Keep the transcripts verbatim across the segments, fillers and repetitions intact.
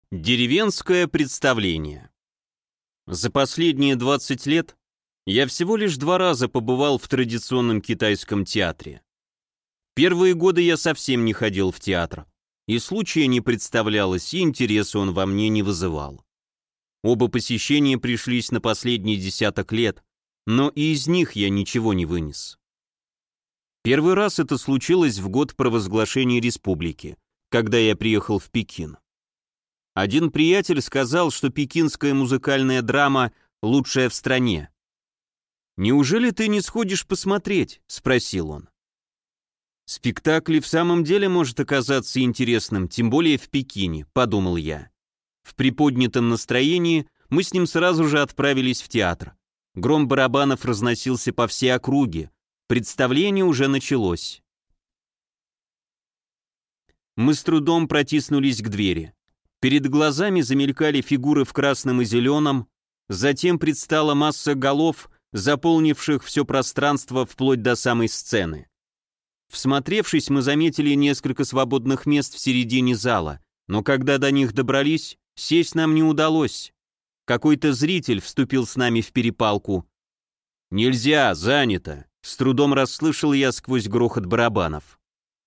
Деревенское представление. За последние двадцать лет я всего лишь два раза побывал в традиционном китайском театре. Первые годы я совсем не ходил в театр, и случая не представлялось, и интереса он во мне не вызывал. Оба посещения пришлись на последние десяток лет, но и из них я ничего не вынес. Первый раз это случилось в год провозглашения республики, когда я приехал в Пекин. Один приятель сказал, что пекинская музыкальная драма лучшая в стране. «Неужели ты не сходишь посмотреть?» — спросил он. «Спектакль в самом деле может оказаться интересным, тем более в Пекине», — подумал я. В приподнятом настроении мы с ним сразу же отправились в театр. Гром барабанов разносился по всей округе. Представление уже началось. Мы с трудом протиснулись к двери. Перед глазами замелькали фигуры в красном и зеленом, затем предстала масса голов, заполнивших все пространство вплоть до самой сцены. Всмотревшись, мы заметили несколько свободных мест в середине зала, но когда до них добрались, сесть нам не удалось. Какой-то зритель вступил с нами в перепалку. «Нельзя, занято!» — с трудом расслышал я сквозь грохот барабанов.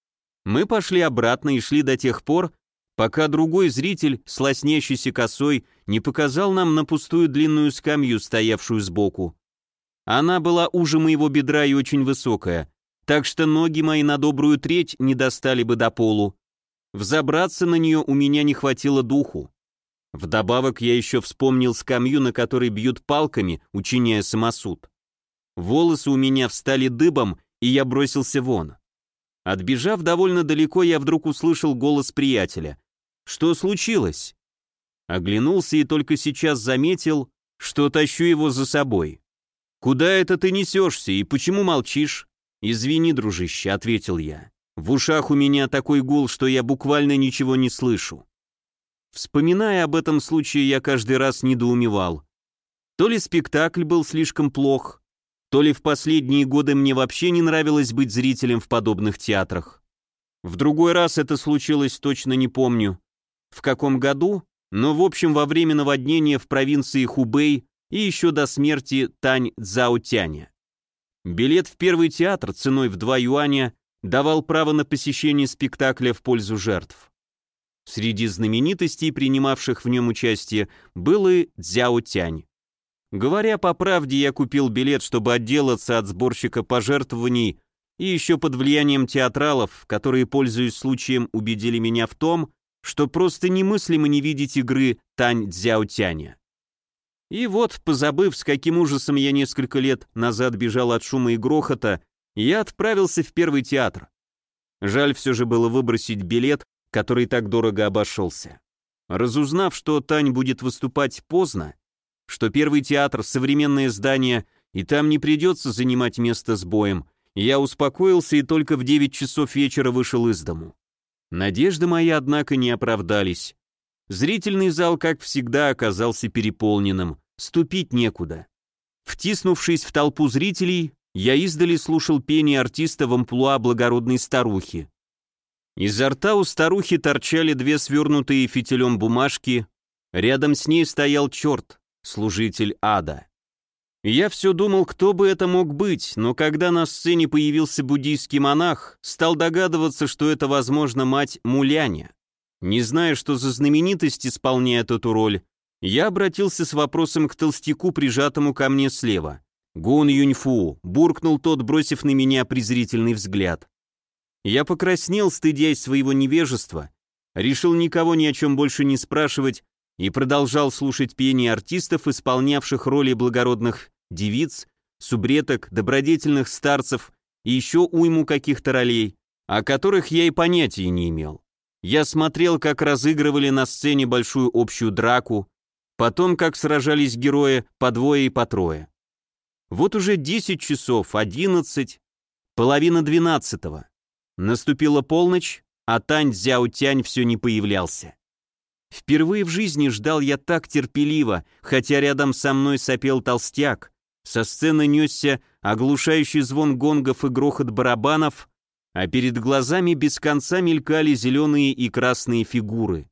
Мы пошли обратно и шли до тех пор, пока другой зритель с лоснящейся косой не показал нам на пустую длинную скамью, стоявшую сбоку. Она была уже моего бедра и очень высокая, так что ноги мои на добрую треть не достали бы до полу. Взобраться на нее у меня не хватило духу. Вдобавок я еще вспомнил скамью, на которой бьют палками, учиняя самосуд. Волосы у меня встали дыбом, и я бросился вон. Отбежав довольно далеко, я вдруг услышал голос приятеля. «Что случилось?» Оглянулся и только сейчас заметил, что тащу его за собой. «Куда это ты несешься и почему молчишь?» «Извини, дружище», — ответил я. «В ушах у меня такой гул, что я буквально ничего не слышу». Вспоминая об этом случае, я каждый раз недоумевал. То ли спектакль был слишком плох, то ли в последние годы мне вообще не нравилось быть зрителем в подобных театрах. В другой раз это случилось, точно не помню, в каком году, но в общем во время наводнения в провинции Хубэй и еще до смерти Тань Цзаотяня. Билет в первый театр ценой в два юаня давал право на посещение спектакля в пользу жертв. Среди знаменитостей, принимавших в нем участие, был и Цзяо Тянь. Говоря по правде, я купил билет, чтобы отделаться от сборщика пожертвований и еще под влиянием театралов, которые, пользуясь случаем, убедили меня в том, что просто немыслимо не видеть игры Тань Цзяотяня. И вот, позабыв, с каким ужасом я несколько лет назад бежал от шума и грохота, я отправился в первый театр. Жаль все же было выбросить билет, который так дорого обошелся. Разузнав, что Тань будет выступать поздно, что первый театр — современное здание, и там не придется занимать место с боем, я успокоился и только в девять часов вечера вышел из дому. Надежды мои, однако, не оправдались. Зрительный зал, как всегда, оказался переполненным, ступить некуда. Втиснувшись в толпу зрителей, я издали слушал пение артиста в амплуа благородной старухи. Изо рта у старухи торчали две свернутые фитилем бумажки, рядом с ней стоял черт, служитель ада. Я все думал, кто бы это мог быть, но когда на сцене появился буддийский монах, стал догадываться, что это, возможно, мать Муляня. Не зная, что за знаменитость исполняет эту роль, я обратился с вопросом к толстяку, прижатому ко мне слева. «Гун Юньфу», — буркнул тот, бросив на меня презрительный взгляд. Я покраснел, стыдясь своего невежества, решил никого ни о чем больше не спрашивать и продолжал слушать пение артистов, исполнявших роли благородных девиц, субреток, добродетельных старцев и еще уйму каких-то ролей, о которых я и понятия не имел. Я смотрел, как разыгрывали на сцене большую общую драку, потом, как сражались герои по двое и по трое. Вот уже десять часов, одиннадцать, половина двенадцатого. Наступила полночь, а Тань Цзяотянь все не появлялся. Впервые в жизни ждал я так терпеливо, хотя рядом со мной сопел толстяк. Со сцены несся оглушающий звон гонгов и грохот барабанов, а перед глазами без конца мелькали зеленые и красные фигуры.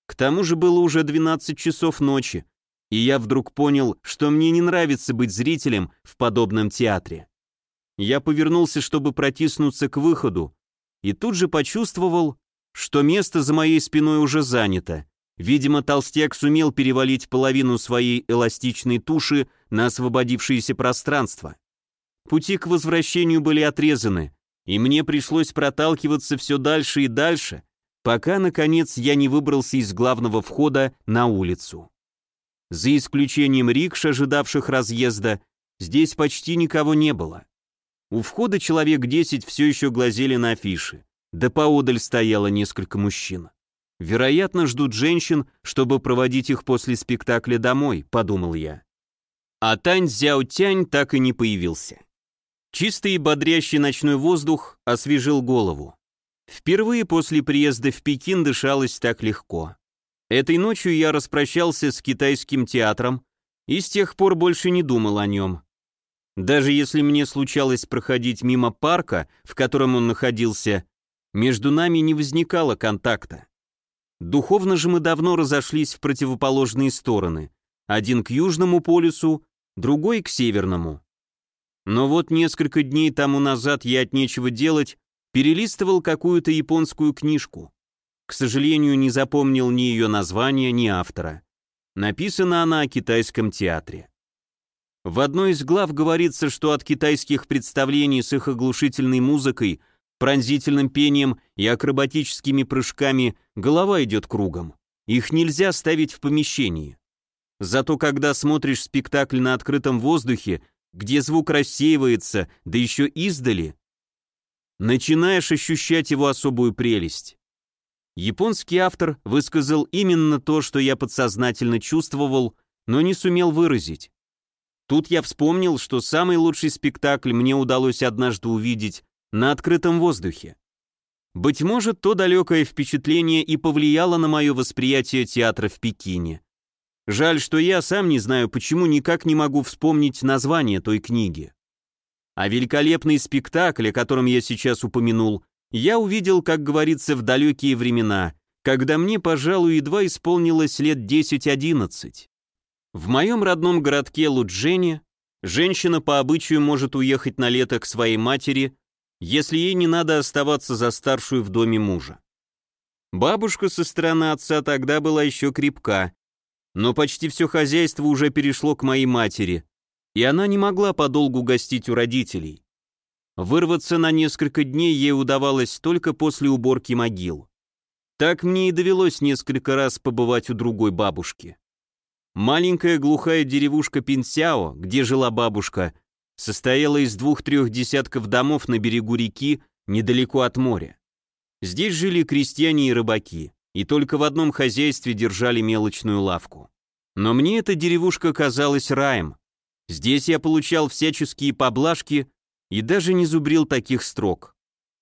К тому же было уже двенадцать часов ночи, и я вдруг понял, что мне не нравится быть зрителем в подобном театре. Я повернулся, чтобы протиснуться к выходу, и тут же почувствовал, что место за моей спиной уже занято. Видимо, толстяк сумел перевалить половину своей эластичной туши на освободившееся пространство. Пути к возвращению были отрезаны, и мне пришлось проталкиваться все дальше и дальше, пока, наконец, я не выбрался из главного входа на улицу. За исключением рикш, ожидавших разъезда, здесь почти никого не было. У входа человек десять все еще глазели на афиши, да поодаль стояло несколько мужчин. Вероятно, ждут женщин, чтобы проводить их после спектакля домой, подумал я. А Тань Цзяо-Тянь так и не появился. Чистый и бодрящий ночной воздух освежил голову. Впервые после приезда в Пекин дышалось так легко. Этой ночью я распрощался с китайским театром и с тех пор больше не думал о нем. Даже если мне случалось проходить мимо парка, в котором он находился, между нами не возникало контакта. Духовно же мы давно разошлись в противоположные стороны, один к Южному полюсу, другой к Северному. Но вот несколько дней тому назад я от нечего делать перелистывал какую-то японскую книжку. К сожалению, не запомнил ни ее названия, ни автора. Написана она о китайском театре. В одной из глав говорится, что от китайских представлений с их оглушительной музыкой, пронзительным пением и акробатическими прыжками голова идет кругом. Их нельзя ставить в помещении. Зато когда смотришь спектакль на открытом воздухе, где звук рассеивается, да еще издали, начинаешь ощущать его особую прелесть. Японский автор высказал именно то, что я подсознательно чувствовал, но не сумел выразить. Тут я вспомнил, что самый лучший спектакль мне удалось однажды увидеть на открытом воздухе. Быть может, то далекое впечатление и повлияло на мое восприятие театра в Пекине. Жаль, что я сам не знаю, почему никак не могу вспомнить название той книги. А великолепный спектакль, о котором я сейчас упомянул, я увидел, как говорится, в далекие времена, когда мне, пожалуй, едва исполнилось лет десять-одиннадцать. В моем родном городке Луджене женщина по обычаю может уехать на лето к своей матери, если ей не надо оставаться за старшую в доме мужа. Бабушка со стороны отца тогда была еще крепка, но почти все хозяйство уже перешло к моей матери, и она не могла подолгу гостить у родителей. Вырваться на несколько дней ей удавалось только после уборки могил. Так мне и довелось несколько раз побывать у другой бабушки. Маленькая глухая деревушка Пинсяо, где жила бабушка, состояла из двух-трех десятков домов на берегу реки, недалеко от моря. Здесь жили крестьяне и рыбаки, и только в одном хозяйстве держали мелочную лавку. Но мне эта деревушка казалась раем. Здесь я получал всяческие поблажки и даже не зубрил таких строк.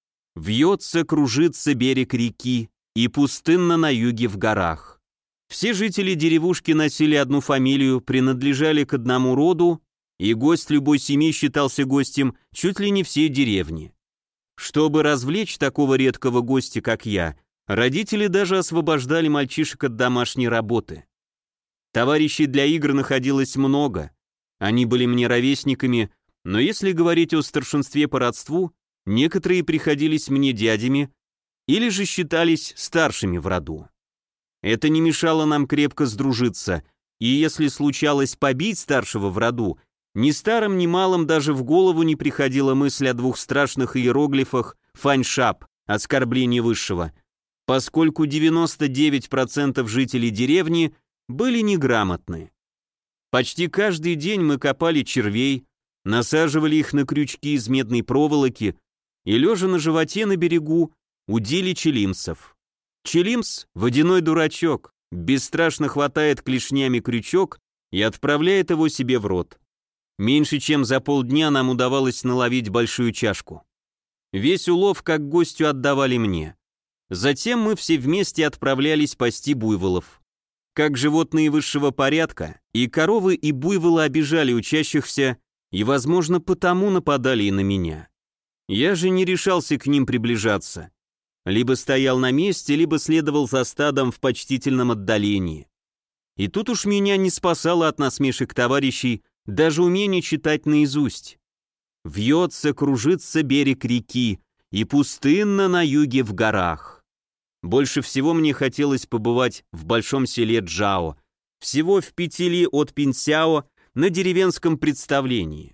«Вьется, кружится берег реки, и пустынно на юге в горах». Все жители деревушки носили одну фамилию, принадлежали к одному роду, и гость любой семьи считался гостем чуть ли не всей деревни. Чтобы развлечь такого редкого гостя, как я, родители даже освобождали мальчишек от домашней работы. Товарищей для игр находилось много, они были мне ровесниками, но если говорить о старшинстве по родству, некоторые приходились мне дядями или же считались старшими в роду. Это не мешало нам крепко сдружиться, и если случалось побить старшего в роду, ни старым, ни малым даже в голову не приходила мысль о двух страшных иероглифах «фаньшап» — оскорбление высшего, поскольку девяносто девять процентов жителей деревни были неграмотны. Почти каждый день мы копали червей, насаживали их на крючки из медной проволоки и, лежа на животе на берегу, удили челимсов. Челимс — водяной дурачок, бесстрашно хватает клешнями крючок и отправляет его себе в рот. Меньше чем за полдня нам удавалось наловить большую чашку. Весь улов как гостю отдавали мне. Затем мы все вместе отправлялись пасти буйволов. Как животные высшего порядка, и коровы, и буйволы обижали учащихся, и, возможно, потому нападали и на меня. Я же не решался к ним приближаться. Либо стоял на месте, либо следовал за стадом в почтительном отдалении. И тут уж меня не спасало от насмешек товарищей даже умение читать наизусть. «Вьется, кружится берег реки, и пустынно на юге в горах». Больше всего мне хотелось побывать в большом селе Джао, всего в пяти ли от Пинсяо, на деревенском представлении.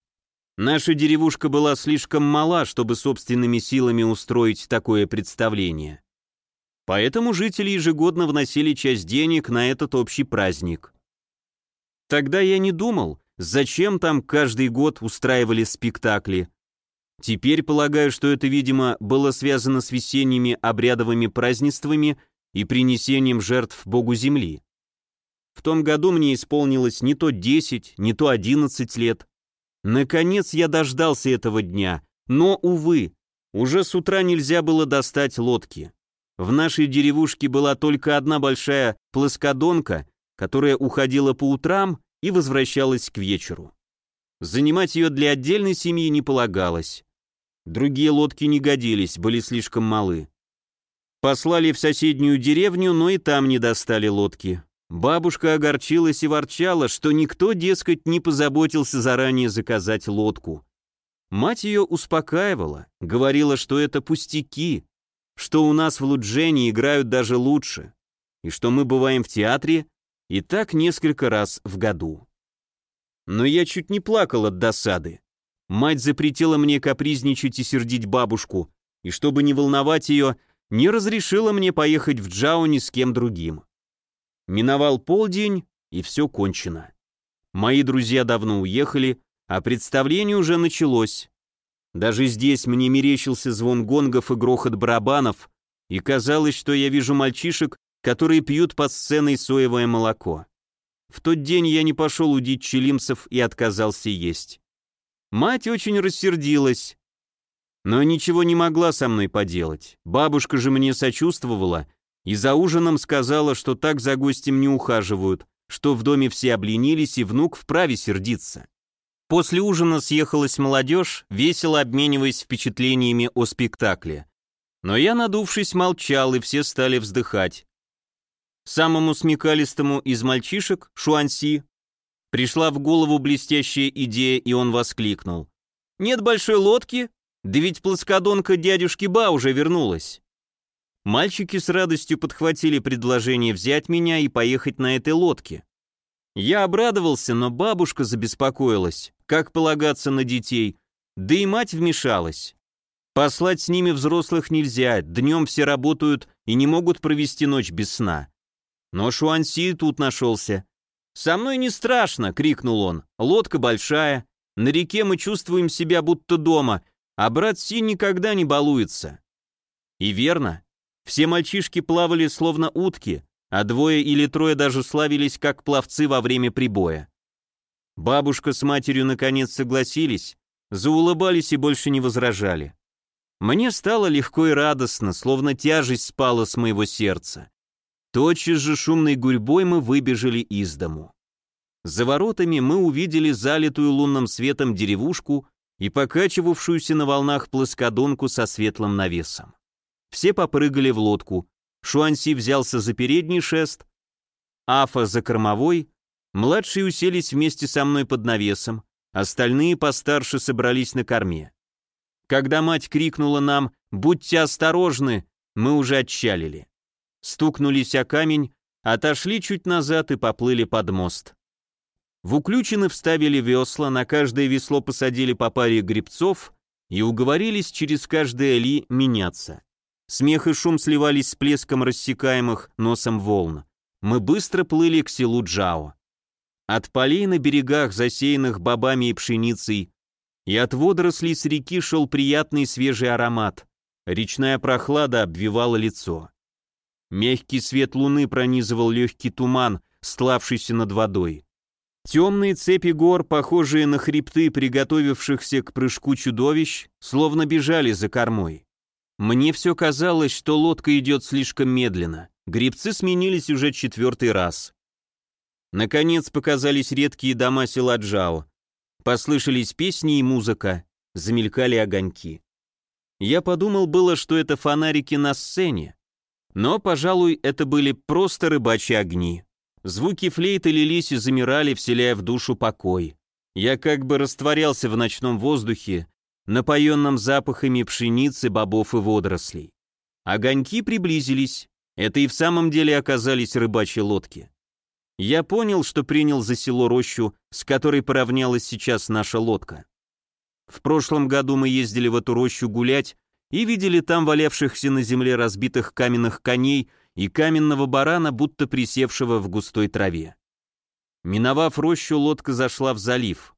Наша деревушка была слишком мала, чтобы собственными силами устроить такое представление. Поэтому жители ежегодно вносили часть денег на этот общий праздник. Тогда я не думал, зачем там каждый год устраивали спектакли. Теперь полагаю, что это, видимо, было связано с весенними обрядовыми празднествами и принесением жертв Богу Земли. В том году мне исполнилось не то десять, не то одиннадцать лет. Наконец я дождался этого дня, но, увы, уже с утра нельзя было достать лодки. В нашей деревушке была только одна большая плоскодонка, которая уходила по утрам и возвращалась к вечеру. Занимать ее для отдельной семьи не полагалось. Другие лодки не годились, были слишком малы. Послали в соседнюю деревню, но и там не достали лодки. Бабушка огорчилась и ворчала, что никто, дескать, не позаботился заранее заказать лодку. Мать ее успокаивала, говорила, что это пустяки, что у нас в Луджене играют даже лучше, и что мы бываем в театре и так несколько раз в году. Но я чуть не плакал от досады. Мать запретила мне капризничать и сердить бабушку, и чтобы не волновать ее, не разрешила мне поехать в Джао ни с кем другим. Миновал полдень, и все кончено. Мои друзья давно уехали, а представление уже началось. Даже здесь мне мерещился звон гонгов и грохот барабанов, и казалось, что я вижу мальчишек, которые пьют под сценой соевое молоко. В тот день я не пошел удить чилимцев и отказался есть. Мать очень рассердилась, но ничего не могла со мной поделать. Бабушка же мне сочувствовала и за ужином сказала, что так за гостем не ухаживают, что в доме все обленились и внук вправе сердиться. После ужина съехалась молодежь, весело обмениваясь впечатлениями о спектакле. Но я, надувшись, молчал, и все стали вздыхать. Самому смекалистому из мальчишек, Шуанси, пришла в голову блестящая идея, и он воскликнул: «Нет большой лодки? Да ведь плоскодонка дядюшки Ба уже вернулась». Мальчики с радостью подхватили предложение взять меня и поехать на этой лодке. Я обрадовался, но бабушка забеспокоилась, как полагаться на детей, да и мать вмешалась. Послать с ними взрослых нельзя, днем все работают и не могут провести ночь без сна. Но Шуанси тут нашелся. «Со мной не страшно!» — крикнул он. «Лодка большая, на реке мы чувствуем себя будто дома, а брат Си никогда не балуется». И верно. Все мальчишки плавали словно утки, а двое или трое даже славились как пловцы во время прибоя. Бабушка с матерью наконец согласились, заулыбались и больше не возражали. Мне стало легко и радостно, словно тяжесть спала с моего сердца. Тотчас же шумной гурьбой мы выбежали из дому. За воротами мы увидели залитую лунным светом деревушку и покачивавшуюся на волнах плоскодонку со светлым навесом. Все попрыгали в лодку. Шуанси взялся за передний шест, Афа за кормовой, младшие уселись вместе со мной под навесом, остальные постарше собрались на корме. Когда мать крикнула нам «Будьте осторожны!», мы уже отчалили. Стукнулись о камень, отошли чуть назад и поплыли под мост. В уключины вставили весла, на каждое весло посадили по паре гребцов и уговорились через каждое ли меняться. Смех и шум сливались с плеском рассекаемых носом волн. Мы быстро плыли к селу Джао. От полей на берегах, засеянных бобами и пшеницей, и от водорослей с реки шел приятный свежий аромат. Речная прохлада обвивала лицо. Мягкий свет луны пронизывал легкий туман, стлавшийся над водой. Темные цепи гор, похожие на хребты приготовившихся к прыжку чудовищ, словно бежали за кормой. Мне все казалось, что лодка идет слишком медленно. Гребцы сменились уже четвертый раз. Наконец показались редкие дома села Джао. Послышались песни и музыка, замелькали огоньки. Я подумал было, что это фонарики на сцене, но, пожалуй, это были просто рыбачьи огни. Звуки флейты лились и замирали, вселяя в душу покой. Я как бы растворялся в ночном воздухе, напоенном запахами пшеницы, бобов и водорослей. Огоньки приблизились. Это и в самом деле оказались рыбачьи лодки. Я понял, что принял за село рощу, с которой поравнялась сейчас наша лодка. В прошлом году мы ездили в эту рощу гулять и видели там валявшихся на земле разбитых каменных коней и каменного барана, будто присевшего в густой траве. Миновав рощу, лодка зашла в залив.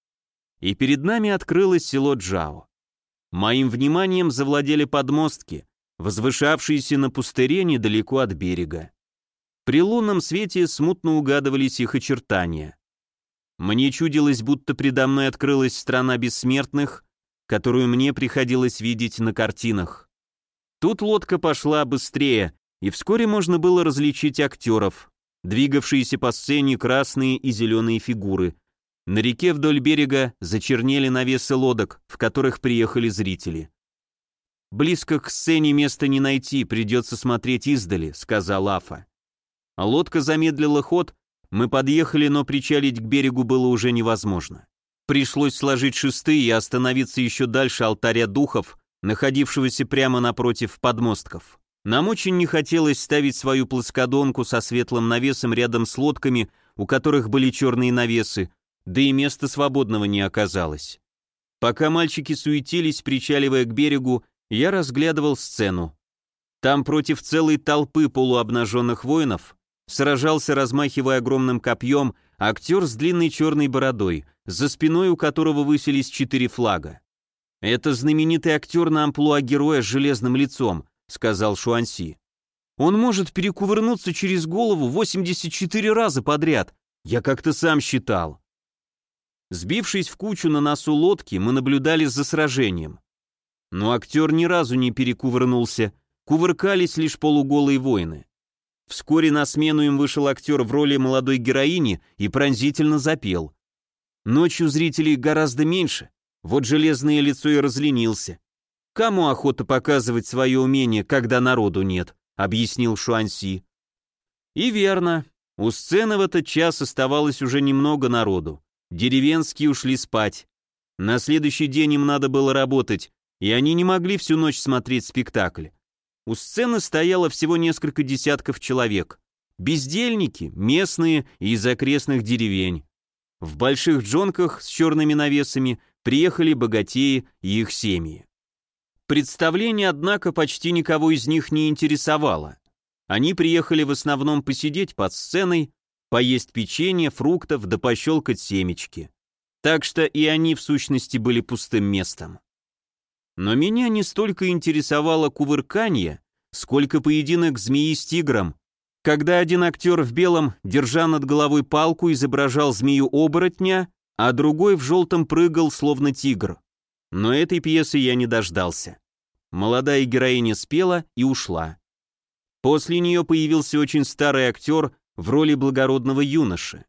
И перед нами открылось село Джао. Моим вниманием завладели подмостки, возвышавшиеся на пустыре недалеко от берега. При лунном свете смутно угадывались их очертания. Мне чудилось, будто предо мной открылась страна бессмертных, которую мне приходилось видеть на картинах. Тут лодка пошла быстрее, и вскоре можно было различить актеров, двигавшиеся по сцене красные и зеленые фигуры. На реке вдоль берега зачернели навесы лодок, в которых приехали зрители. «Близко к сцене места не найти, придется смотреть издали», — сказал Афа. Лодка замедлила ход, мы подъехали, но причалить к берегу было уже невозможно. Пришлось сложить шесты и остановиться еще дальше алтаря духов, находившегося прямо напротив подмостков. Нам очень не хотелось ставить свою плоскодонку со светлым навесом рядом с лодками, у которых были черные навесы, да и места свободного не оказалось. Пока мальчики суетились, причаливая к берегу, я разглядывал сцену. Там против целой толпы полуобнаженных воинов сражался, размахивая огромным копьем, актер с длинной черной бородой, за спиной у которого высились четыре флага. «Это знаменитый актер на амплуа героя с железным лицом», — сказал Шуанси. «Он может перекувырнуться через голову восемьдесят четыре раза подряд. Я как-то сам считал». Сбившись в кучу на носу лодки, мы наблюдали за сражением. Но актер ни разу не перекувырнулся, кувыркались лишь полуголые воины. Вскоре на смену им вышел актер в роли молодой героини и пронзительно запел. Ночью зрителей гораздо меньше, вот железное лицо и разленился. «Кому охота показывать свое умение, когда народу нет?» — объяснил Шуанси. И верно, у сцены в этот час оставалось уже немного народу. Деревенские ушли спать. На следующий день им надо было работать, и они не могли всю ночь смотреть спектакль. У сцены стояло всего несколько десятков человек. Бездельники, местные и из окрестных деревень. В больших джонках с черными навесами приехали богатеи и их семьи. Представление, однако, почти никого из них не интересовало. Они приехали в основном посидеть под сценой, поесть печенье, фруктов да пощелкать семечки. Так что и они в сущности были пустым местом. Но меня не столько интересовало кувырканье, сколько поединок змеи с тигром, когда один актер в белом, держа над головой палку, изображал змею-оборотня, а другой в желтом прыгал, словно тигр. Но этой пьесы я не дождался. Молодая героиня спела и ушла. После нее появился очень старый актер в роли благородного юноши.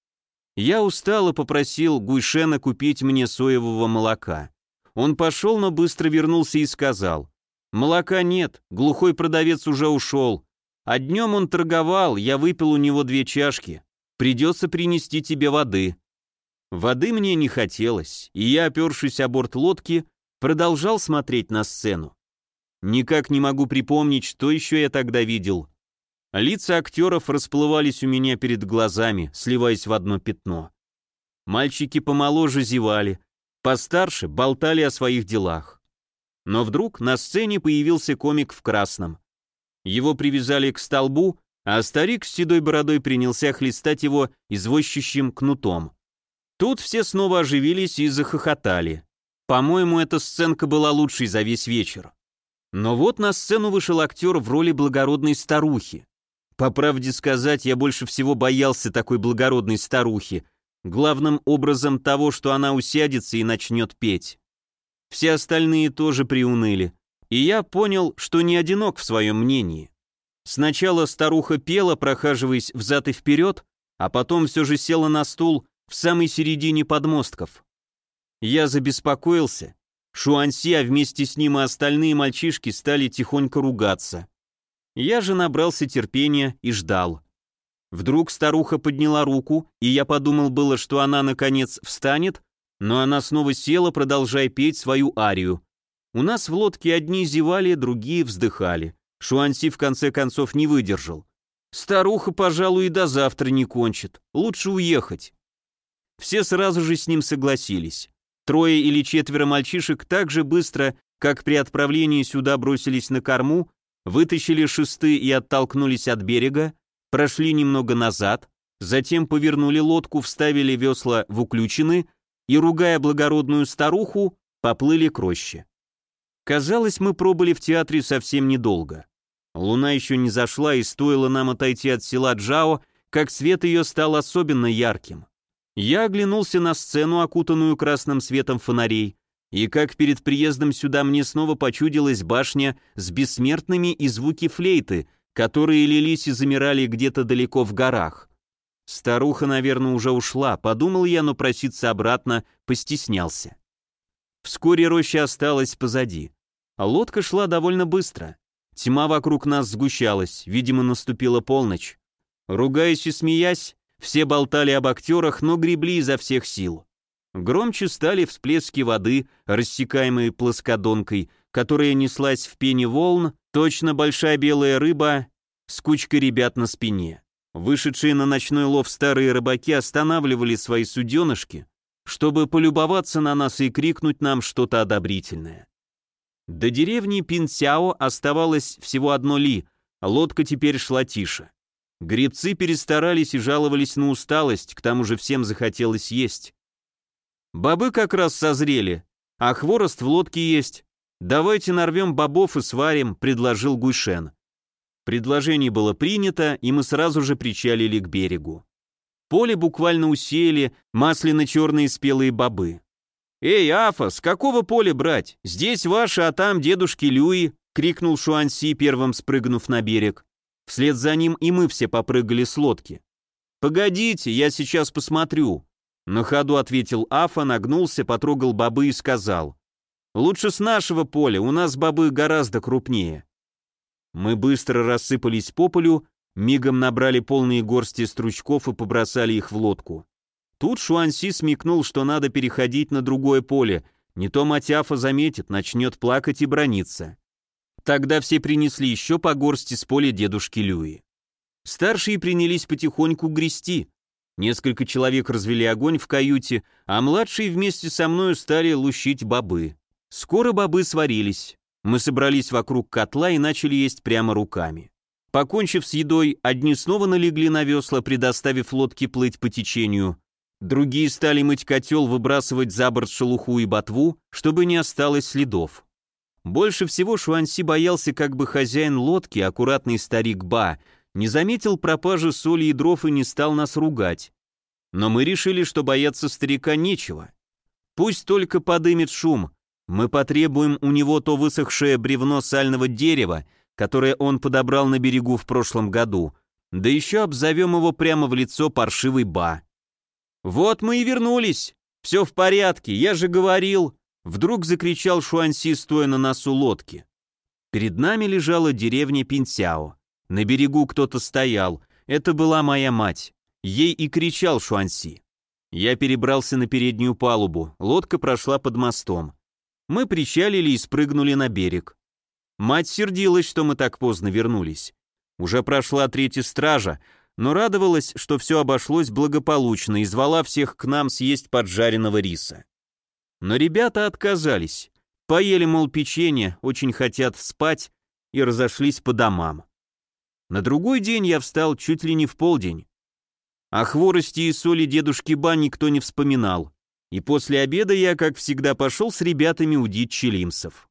Я устал и попросил Гуйшена купить мне соевого молока. Он пошел, но быстро вернулся и сказал: «Молока нет, глухой продавец уже ушел. А днем он торговал, я выпил у него две чашки. Придется принести тебе воды». Воды мне не хотелось, и я, опершись о борт лодки, продолжал смотреть на сцену. Никак не могу припомнить, что еще я тогда видел. Лица актеров расплывались у меня перед глазами, сливаясь в одно пятно. Мальчики помоложе зевали, постарше болтали о своих делах. Но вдруг на сцене появился комик в красном. Его привязали к столбу, а старик с седой бородой принялся хлестать его извозчищим кнутом. Тут все снова оживились и захохотали. По-моему, эта сценка была лучшей за весь вечер. Но вот на сцену вышел актер в роли благородной старухи. По правде сказать, я больше всего боялся такой благородной старухи, главным образом того, что она усядется и начнет петь. Все остальные тоже приуныли, и я понял, что не одинок в своем мнении. Сначала старуха пела, прохаживаясь взад и вперед, а потом все же села на стул в самой середине подмостков. Я забеспокоился Шуанси, а вместе с ним и остальные мальчишки стали тихонько ругаться. Я же набрался терпения и ждал. Вдруг старуха подняла руку, и я подумал было, что она наконец встанет, но она снова села, продолжая петь свою арию. У нас в лодке одни зевали, другие вздыхали. Шуанси в конце концов не выдержал. «Старуха, пожалуй, и до завтра не кончит. Лучше уехать». Все сразу же с ним согласились. Трое или четверо мальчишек так же быстро, как при отправлении сюда бросились на корму, вытащили шесты и оттолкнулись от берега, прошли немного назад, затем повернули лодку, вставили весла в уключины и, ругая благородную старуху, поплыли к роще. Казалось, мы пробыли в театре совсем недолго. Луна еще не зашла, и стоило нам отойти от села Джао, как свет ее стал особенно ярким. Я оглянулся на сцену, окутанную красным светом фонарей, и как перед приездом сюда мне снова почудилась башня с бессмертными и звуки флейты, которые лились и замирали где-то далеко в горах. Старуха, наверное, уже ушла, подумал я, но проситься обратно постеснялся. Вскоре роща осталась позади. А лодка шла довольно быстро. Тьма вокруг нас сгущалась, видимо, наступила полночь. Ругаясь и смеясь, все болтали об актерах, но гребли изо всех сил. Громче стали всплески воды, рассекаемые плоскодонкой, которая неслась в пене волн, точно большая белая рыба с кучкой ребят на спине. Вышедшие на ночной лов старые рыбаки останавливали свои суденышки, чтобы полюбоваться на нас и крикнуть нам что-то одобрительное. До деревни Пинсяо оставалось всего одно ли, а лодка теперь шла тише. Гребцы перестарались и жаловались на усталость, к тому же всем захотелось есть. Бобы как раз созрели, а хворост в лодке есть. Давайте нарвем бобов и сварим, предложил Гуйшен. Предложение было принято, и мы сразу же причалили к берегу. Поле буквально усеяли масляно-черные спелые бобы. «Эй, Афа, с какого поля брать? Здесь ваше, а там дедушки Люи!» — крикнул Шуанси, первым спрыгнув на берег. Вслед за ним и мы все попрыгали с лодки. «Погодите, я сейчас посмотрю». На ходу ответил Афа, нагнулся, потрогал бобы и сказал: «Лучше с нашего поля, у нас бобы гораздо крупнее». Мы быстро рассыпались по полю, мигом набрали полные горсти стручков и побросали их в лодку. Тут Шуанси смекнул, что надо переходить на другое поле, не то мать Афа заметит, начнет плакать и браниться. Тогда все принесли еще по горсти с поля дедушки Люи. Старшие принялись потихоньку грести. Несколько человек развели огонь в каюте, а младшие вместе со мною стали лущить бобы. Скоро бобы сварились. Мы собрались вокруг котла и начали есть прямо руками. Покончив с едой, одни снова налегли на весла, предоставив лодке плыть по течению. Другие стали мыть котел, выбрасывать за борт шелуху и ботву, чтобы не осталось следов. Больше всего Шуанси боялся, как бы хозяин лодки, аккуратный старик Ба, не заметил пропажи соли и дров и не стал нас ругать. Но мы решили, что бояться старика нечего. Пусть только подымет шум, мы потребуем у него то высохшее бревно сального дерева, которое он подобрал на берегу в прошлом году, да еще обзовем его прямо в лицо паршивый Ба. «Вот мы и вернулись! Все в порядке, я же говорил!» Вдруг закричал Шуанси, стоя на носу лодки. Перед нами лежала деревня Пинсяо. На берегу кто-то стоял. Это была моя мать. Ей и кричал Шуанси. Я перебрался на переднюю палубу. Лодка прошла под мостом. Мы причалили и спрыгнули на берег. Мать сердилась, что мы так поздно вернулись. Уже прошла третья стража, но радовалась, что все обошлось благополучно, и звала всех к нам съесть поджаренного риса. Но ребята отказались. Поели, мол, печенье, очень хотят спать, и разошлись по домам. На другой день я встал чуть ли не в полдень. О хворости и соли дедушки Ба никто не вспоминал, и после обеда я, как всегда, пошел с ребятами удить чилимсов.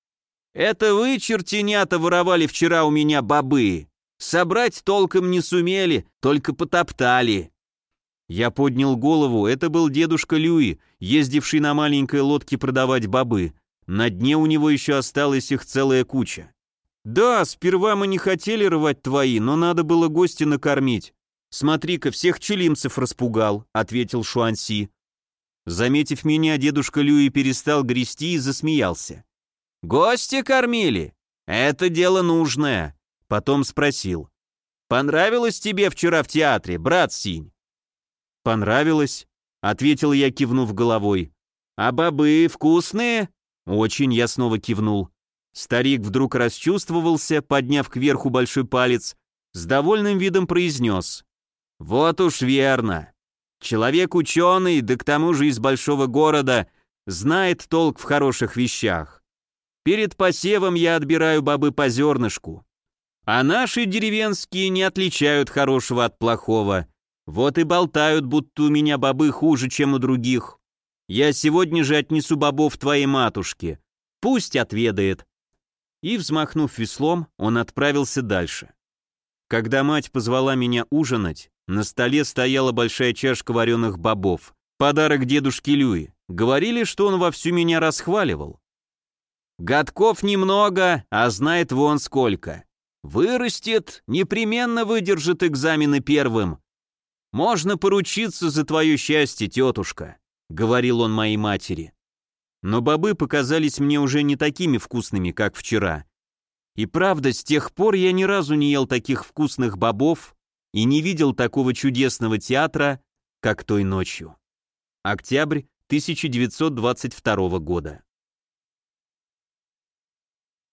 «Это вы, чертенята, воровали вчера у меня бобы! Собрать толком не сумели, только потоптали!» Я поднял голову, это был дедушка Люи, ездивший на маленькой лодке продавать бобы. На дне у него еще осталась их целая куча. «Да, сперва мы не хотели рвать твои, но надо было гостя накормить. Смотри-ка, всех чилимцев распугал», — ответил Шуанси. Заметив меня, дедушка Люи перестал грести и засмеялся. «Гости кормили? Это дело нужное». Потом спросил. «Понравилось тебе вчера в театре, брат Синь?» «Понравилось», — ответил я, кивнув головой. «А бобы вкусные?» «Очень», — я снова кивнул. Старик вдруг расчувствовался, подняв кверху большой палец, с довольным видом произнес. «Вот уж верно. Человек ученый, да к тому же из большого города, знает толк в хороших вещах. Перед посевом я отбираю бобы по зернышку. А наши деревенские не отличают хорошего от плохого. Вот и болтают, будто у меня бобы хуже, чем у других. Я сегодня же отнесу бобов твоей матушке. Пусть отведает». И, взмахнув веслом, он отправился дальше. Когда мать позвала меня ужинать, на столе стояла большая чашка вареных бобов. Подарок дедушке Люи. Говорили, что он вовсю меня расхваливал. «Годков немного, а знает вон сколько. Вырастет, непременно выдержит экзамены первым. Можно поручиться за твое счастье, тетушка», — говорил он моей матери. Но бобы показались мне уже не такими вкусными, как вчера. И правда, с тех пор я ни разу не ел таких вкусных бобов и не видел такого чудесного театра, как той ночью. Октябрь тысяча девятьсот двадцать второго года.